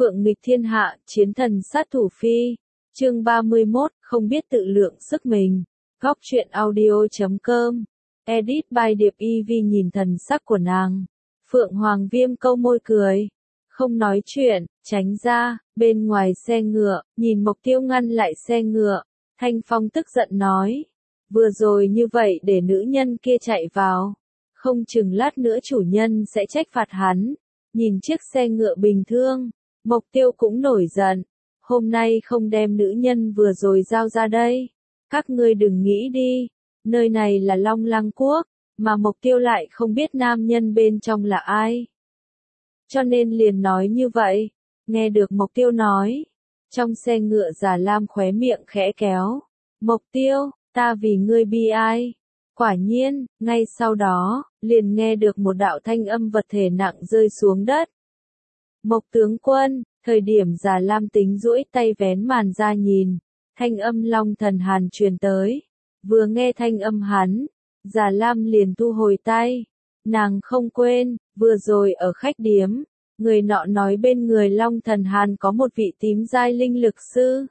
Phượng nghịch thiên hạ, chiến thần sát thủ phi. Chương 31, không biết tự lượng sức mình. Góc truyện audio.com. Edit by Điệp EV. Nhìn thần sắc của nàng, Phượng Hoàng Viêm câu môi cười, không nói chuyện, tránh ra. Bên ngoài xe ngựa, nhìn Mộc Tiêu ngăn lại xe ngựa, Thanh Phong tức giận nói, vừa rồi như vậy để nữ nhân kia chạy vào, không chừng lát nữa chủ nhân sẽ trách phạt hắn. Nhìn chiếc xe ngựa bình thường, Mộc Tiêu cũng nổi giận, hôm nay không đem nữ nhân vừa rồi giao ra đây, các ngươi đừng nghĩ đi, nơi này là Long Lăng Quốc, mà Mộc Tiêu lại không biết nam nhân bên trong là ai. Cho nên liền nói như vậy. Nghe được Mộc Tiêu nói, trong xe ngựa Già Lam khóe miệng khẽ kéo, Mộc Tiêu, ta vì ngươi bi ai. Quả nhiên, ngay sau đó, liền nghe được một đạo thanh âm vật thể nặng rơi xuống đất. Mộc tướng quân, thời điểm Già Lam tính duỗi tay vén màn ra nhìn, thanh âm Long Thần Hàn truyền tới. Vừa nghe thanh âm hắn, Già Lam liền thu hồi tay. Nàng không quên, vừa rồi ở khách điếm, người nọ nói bên người Long Thần Hàn có một vị tím giai linh lực sư.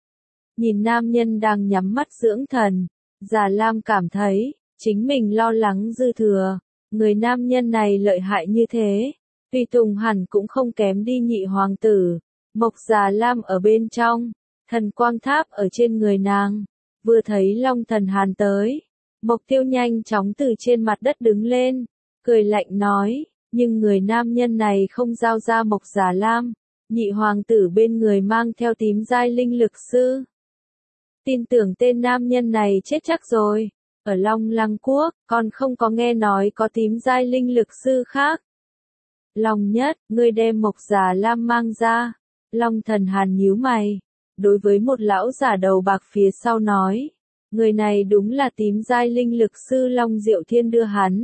Nhìn nam nhân đang nhắm mắt dưỡng thần, Già Lam cảm thấy, chính mình lo lắng dư thừa, người nam nhân này lợi hại như thế, tùy tùng hẳn cũng không kém đi nhị hoàng tử. Mộc Già Lam ở bên trong, thần quang tháp ở trên người nàng, vừa thấy Long Thần Hàn tới, Mộc Tiêu nhanh chóng từ trên mặt đất đứng lên, cười lạnh nói, nhưng người nam nhân này không giao ra Mộc Già Lam, nhị hoàng tử bên người mang theo tím giai linh lực sư. Tin tưởng tên nam nhân này chết chắc rồi, ở Long Lăng Quốc, còn không có nghe nói có tím giai linh lực sư khác. Long Nhất, ngươi đem Mộc Già Lam mang ra. Long Thần Hàn nhíu mày, đối với một lão giả đầu bạc phía sau nói, người này đúng là tím giai linh lực sư Long Diệu Thiên đưa hắn.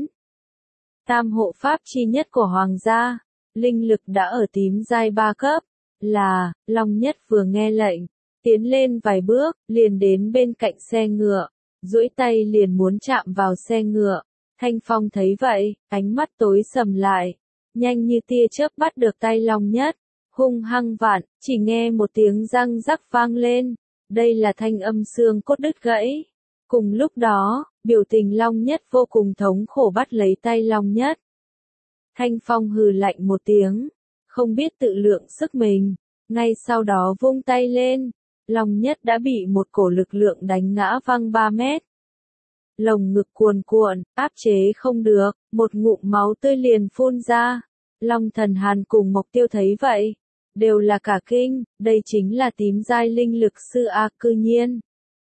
Tam hộ pháp chi nhất của hoàng gia, linh lực đã ở tím giai 3 cấp, là, Long Nhất vừa nghe lệnh, tiến lên vài bước, liền đến bên cạnh xe ngựa, duỗi tay liền muốn chạm vào xe ngựa. Thanh Phong thấy vậy, ánh mắt tối sầm lại, nhanh như tia chớp bắt được tay Long Nhất, hung hăng vặn, chỉ nghe một tiếng răng rắc vang lên, đây là thanh âm xương cốt đứt gãy. Cùng lúc đó, biểu tình Long Nhất vô cùng thống khổ bắt lấy tay Long Nhất. Thanh Phong hừ lạnh một tiếng, không biết tự lượng sức mình, ngay sau đó vung tay lên, Long Nhất đã bị một cổ lực lượng đánh ngã văng 3 mét. Lồng ngực cuồn cuộn, áp chế không được, một ngụm máu tươi liền phun ra. Long Thần Hàn cùng Mộc Tiêu thấy vậy, đều là cả kinh, đây chính là tím giai linh lực sư a, cư nhiên.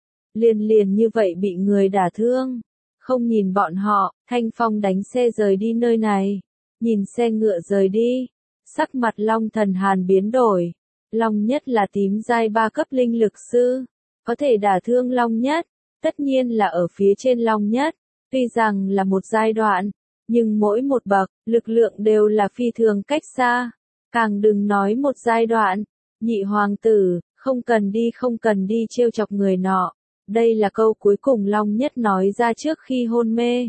Liền như vậy bị người đả thương. Không nhìn bọn họ, Thanh Phong đánh xe rời đi nơi này. Nhìn xe ngựa rời đi, sắc mặt Long Thần Hàn biến đổi. Long Nhất là tím giai 3 cấp linh lực sư, có thể đả thương Long Nhất, tất nhiên là ở phía trên Long Nhất. Tuy rằng là một giai đoạn, nhưng mỗi một bậc, lực lượng đều là phi thường cách xa. Càng đừng nói một giai đoạn. Nhị hoàng tử, không cần đi trêu chọc người nọ. Đây là câu cuối cùng Long Nhất nói ra trước khi hôn mê.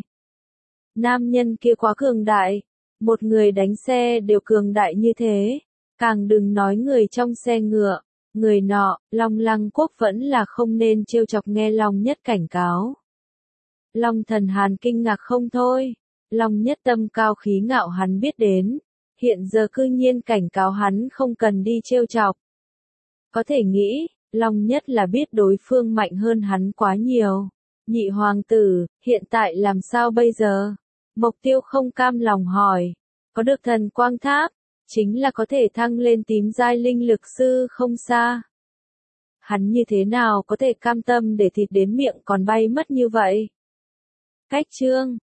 Nam nhân kia quá cường đại, một người đánh xe đều cường đại như thế, càng đừng nói người trong xe ngựa, người nọ, Long Lăng Quốc vẫn là không nên trêu chọc. Nghe Long Nhất cảnh cáo, Long Thần Hàn kinh ngạc không thôi. Long Nhất tâm cao khí ngạo hắn biết đến, hiện giờ cư nhiên cảnh cáo hắn không cần đi trêu chọc. Có thể nghĩ, Long Nhất là biết đối phương mạnh hơn hắn quá nhiều. Nhị hoàng tử, hiện tại làm sao bây giờ? Mộc Tiêu không cam lòng hỏi. Có được thần quang tháp, chính là có thể thăng lên tím giai linh lực sư không xa. Hắn như thế nào có thể cam tâm để thịt đến miệng còn bay mất như vậy? Cách chương